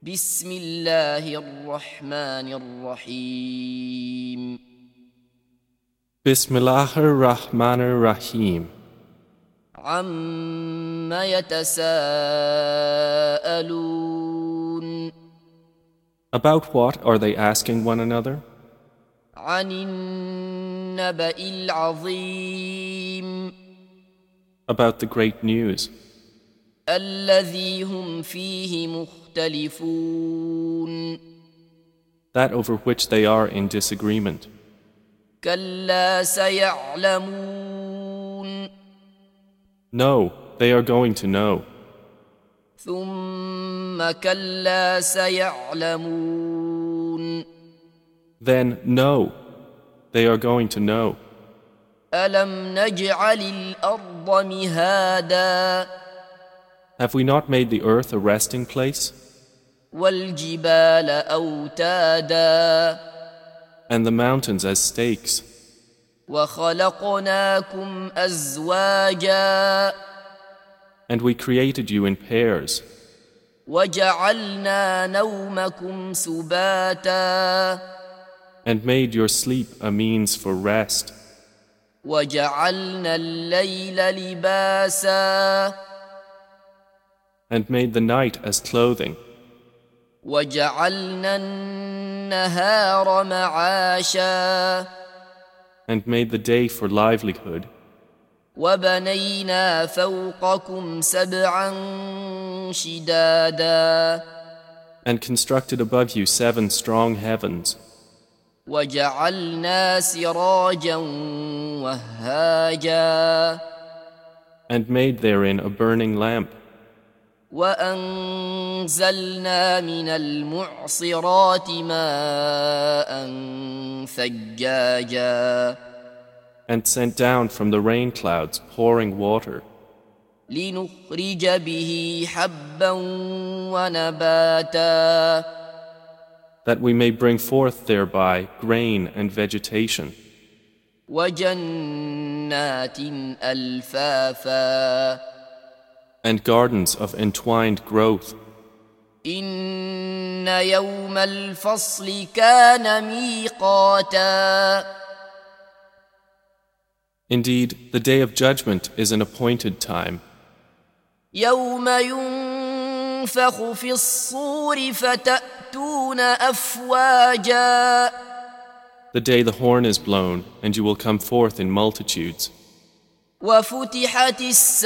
بسم الله الرحمن الرحيم Bismillahir Rahmanir Rahim. عَمَّ يتساءلون About what are they asking one another? عن النبأ العظيم About the great news, الذي هم فيه مختلفون that over which they are in disagreement. كلا سيعلمون No, they are going to know. ثم كلا سيعلمون Then no, they are going to know. ألم نجعل الأرض مهادا Have we not made the earth a resting place, والجبال أوتادا and the mountains as stakes, وخلقناكم أزواجا and we created you in pairs, وجعلنا نومكم سباتا and made your sleep a means for rest, وجعلنا الليل لباسا and made the night as clothing, وجعلنا النهار معاشا and made the day for livelihood, وبنينا فوقكم سبعا شدادا and constructed above you 7 strong heavens, وجعلنا سراجا وهاجا and made therein a burning lamp, وأنزلنا من المعصرات ماء ثجاجا and sent down from the rain clouds pouring water, لنخرج به حبا ونباتا that we may bring forth thereby grain and vegetation, وجنات ألفافا and gardens of entwined growth. إن يوم الفصل كان ميقاتا Indeed, the day of judgment is an appointed time, يوم ينفخ في الصور فتأتون أفواجا the day the horn is blown, and you will come forth in multitudes, وفتحت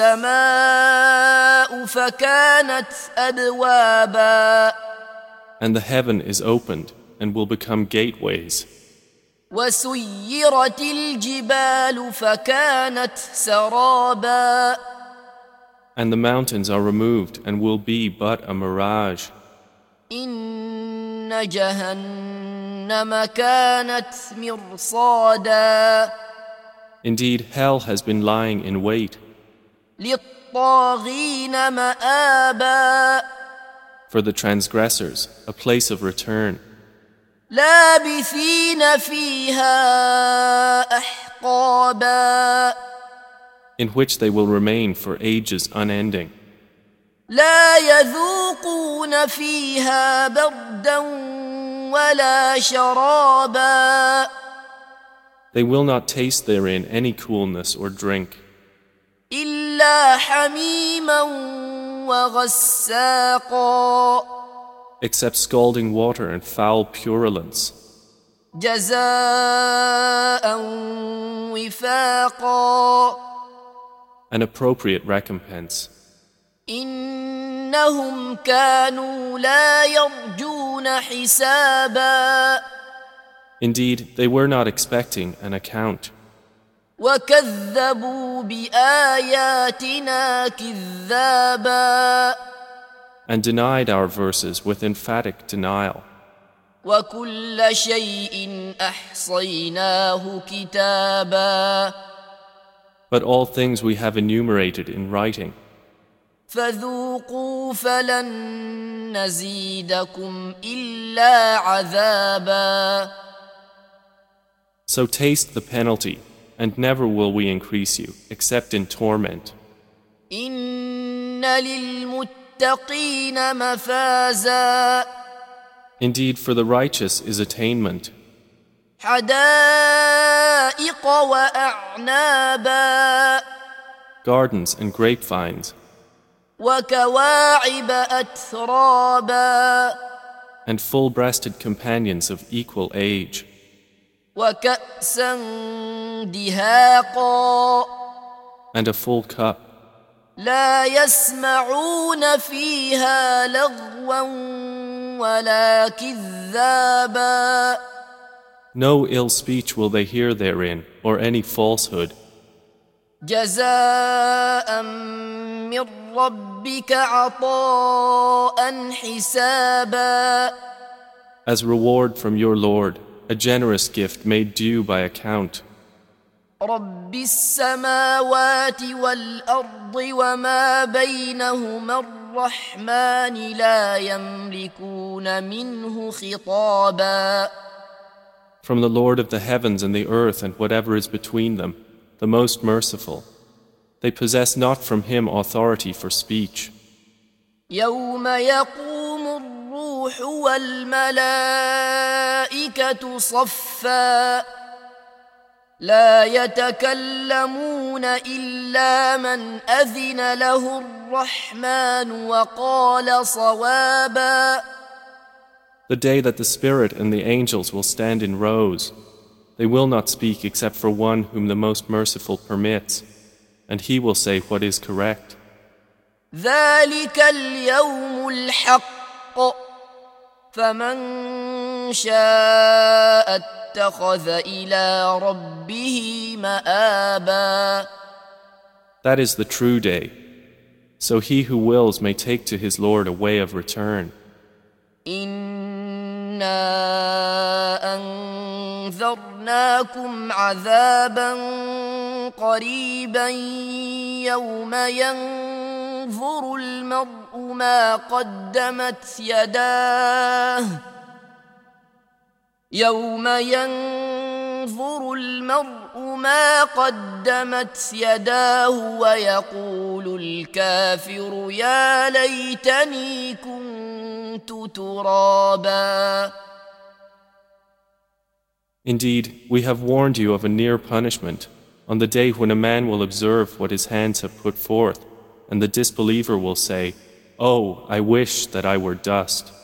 السماء فكانت أبوابا and the heaven is opened and will become gateways, وسيرت الجبال فكانت سرابا and the mountains are removed and will be but a mirage. إن جهنم كانت مرصادا Indeed, hell has been lying in wait للطاغين مآبا for the transgressors, a place of return, لابثين فيها أحقابا in which they will remain for ages unending. لا يذوقون فيها بردا ولا شرابا They will not taste therein any coolness or drink, إلا حميما وغساقا except scalding water and foul purulence, جزاء وفاقا an appropriate recompense. إنهم كانوا لا يرجون حسابا Indeed, they were not expecting an account, وكذبوا بآياتنا كذابا and denied our verses with emphatic denial. وكل شيء أحصيناه كتابا But all things we have enumerated in writing. فذوقوا فلن نزيدكم إلا عذابا So taste the penalty, and never will we increase you, except in torment. إن للمتقين للمتقين مفازا Indeed, for the righteous is attainment, حدائق وأعنابا gardens and grapevines, وكواعب أترابا and full-breasted companions of equal age, وكأسا دهاقا and a full cup. لا يسمعون فيها لغوا ولا كذابا No ill speech will they hear therein, or any falsehood. جزاء من ربك عطاء حسابا As reward from your Lord, a generous gift made due by account. رب السماوات والأرض وما بينهما الرحمن لا يملكون منه خطابا From the Lord of the heavens and the earth and whatever is between them, the most merciful. They possess not from him authority for speech. يوم يقوم الروح والملائكة صفا لا يتكلمون إلا من أذن له الرحمن وقال صوابا The day that the Spirit and the angels will stand in rows, they will not speak except for one whom the most merciful permits, and he will say what is correct. ذلك اليوم الحق فمن شاء اتخذ إلى ربه مآبا That is the true day. So he who wills may take to his Lord a way of return. إنا أنذرناكم عذابا قريبا يوم ينظر المرء ما قدمت يداه ويقول الكافر يا ليتني كنت ترابا Indeed, we have warned you of a near punishment on the day when a man will observe what his hands have put forth, and the disbeliever will say, "Oh, I wish that I were dust."